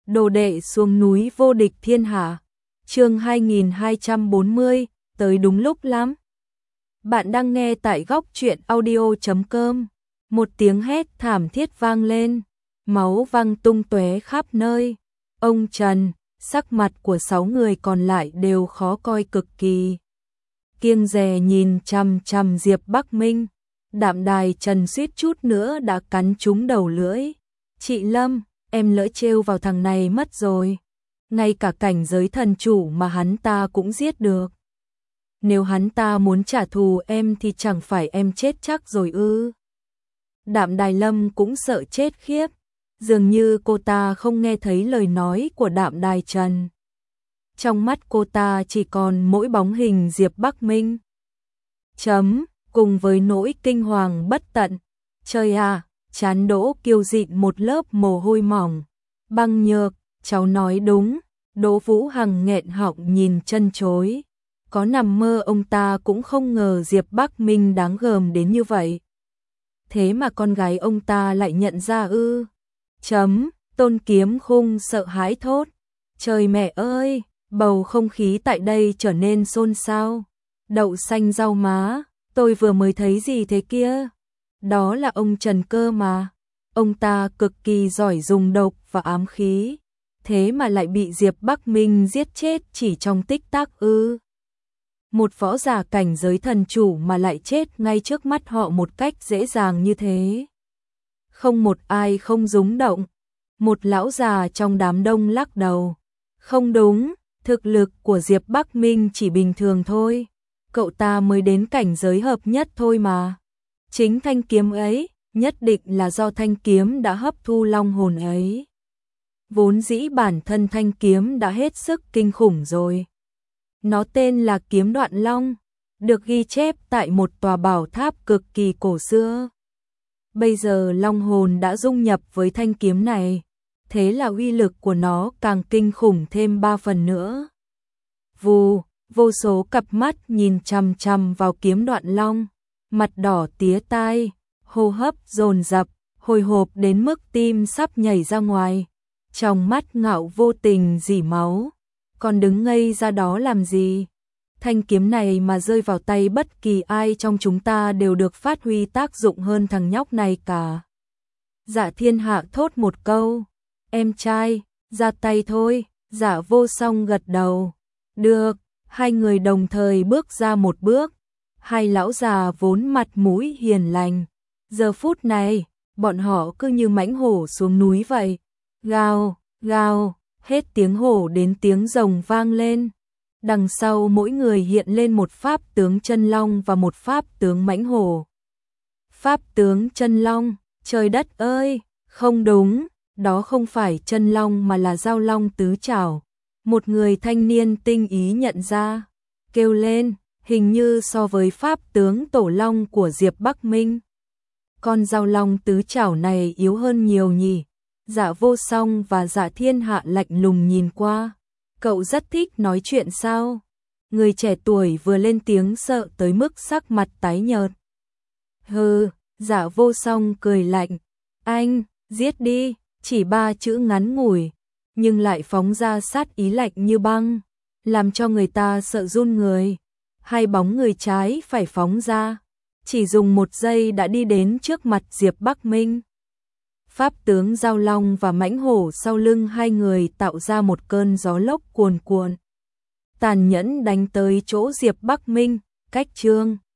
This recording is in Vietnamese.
Đồ đệ xuống núi vô địch thiên hạ. Chương 2240, tới đúng lúc lắm. Bạn đang nghe tại góc truyện audio.com. Một tiếng hét thảm thiết vang lên, máu văng tung tóe khắp nơi. Ông Trần, sắc mặt của 6 người còn lại đều khó coi cực kỳ. Kiêng dè nhìn chằm chằm Diệp Bắc Minh, Đạm Đài Trần suýt chút nữa đã cắn trúng đầu lưỡi. Chị Lâm, em lỡ trêu vào thằng này mất rồi. Ngay cả cảnh giới thần chủ mà hắn ta cũng giết được. Nếu hắn ta muốn trả thù em thì chẳng phải em chết chắc rồi ư? Đạm Đài Lâm cũng sợ chết khiếp, dường như cô ta không nghe thấy lời nói của Đạm Đài Trần. Trong mắt cô ta chỉ còn mỗi bóng hình Diệp Bắc Minh. Cùng với nỗi kinh hoàng bất tận. Trời à, trán Đỗ Kiều dịn một lớp mồ hôi mỏng. Băng Nhược, cháu nói đúng. Đỗ Vũ Hằng nghẹn họng nhìn chân chối. Có nằm mơ ông ta cũng không ngờ Diệp Bắc Minh đáng gờm đến như vậy. Thế mà con gái ông ta lại nhận ra ư? Tôn Kiếm Khung sợ hãi thốt. Trời mẹ ơi, bầu không khí tại đây trở nên xôn xao. Đậu xanh rau má, tôi vừa mới thấy gì thế kia? Đó là ông Trần cơ mà. Ông ta cực kỳ giỏi dùng độc và ám khí. Thế mà lại bị Diệp Bắc Minh giết chết chỉ trong tích tắc ư? Một võ giả cảnh giới thần chủ mà lại chết ngay trước mắt họ một cách dễ dàng như thế. Không một ai không rúng động. Một lão già trong đám đông lắc đầu. Không đúng, thực lực của Diệp Bắc Minh chỉ bình thường thôi. Cậu ta mới đến cảnh giới hợp nhất thôi mà. Chính thanh kiếm ấy, nhất định là do thanh kiếm đã hấp thu long hồn ấy. Vốn dĩ bản thân thanh kiếm đã hết sức kinh khủng rồi. Nó tên là kiếm Đoạn Long, được ghi chép tại một tòa bảo tháp cực kỳ cổ xưa. Bây giờ long hồn đã dung nhập với thanh kiếm này, thế là uy lực của nó càng kinh khủng thêm 3 phần nữa. Vù, vô số cặp mắt nhìn chằm chằm vào kiếm Đoạn Long, mặt đỏ tía tai, hô hấp dồn dập, hồi hộp đến mức tim sắp nhảy ra ngoài, trong mắt ngạo vô tình rỉ máu. Còn đứng ngây ra đó làm gì? Thanh kiếm này mà rơi vào tay bất kỳ ai trong chúng ta đều được phát huy tác dụng hơn thằng nhóc này cả. Dạ Thiên Hạ thốt một câu. Em trai, ra tay thôi. Dạ Vô Song gật đầu. Được, hai người đồng thời bước ra một bước. Hai lão già vốn mặt mũi hiền lành. Giờ phút này, bọn họ cứ như mãnh hổ xuống núi vậy. Gào, gào. Hết tiếng hổ đến tiếng rồng vang lên. Đằng sau mỗi người hiện lên một pháp tướng chân long và một pháp tướng mãnh hổ. Pháp tướng chân long, trời đất ơi, không đúng, đó không phải chân long mà là dao long tứ trảo. Một người thanh niên tinh ý nhận ra, kêu lên, hình như so với pháp tướng tổ long của Diệp Bắc Minh. Con dao long tứ trảo này yếu hơn nhiều nhỉ? Dạ Vô Song và Dạ Thiên Hạ lạnh lùng nhìn qua. Cậu rất thích nói chuyện sao? Người trẻ tuổi vừa lên tiếng sợ tới mức sắc mặt tái nhợt. Hừ, Dạ Vô Song cười lạnh. Anh, giết đi, chỉ 3 chữ ngắn ngủi, nhưng lại phóng ra sát ý lạnh như băng, làm cho người ta sợ run người. Hai bóng người trái phải phóng ra, chỉ dùng 1 giây đã đi đến trước mặt Diệp Bắc Minh. Pháp tướng Giao Long và mãnh hổ sau lưng hai người tạo ra một cơn gió lốc cuồn cuộn. Tàn nhẫn đánh tới chỗ Diệp Bắc Minh, cách chương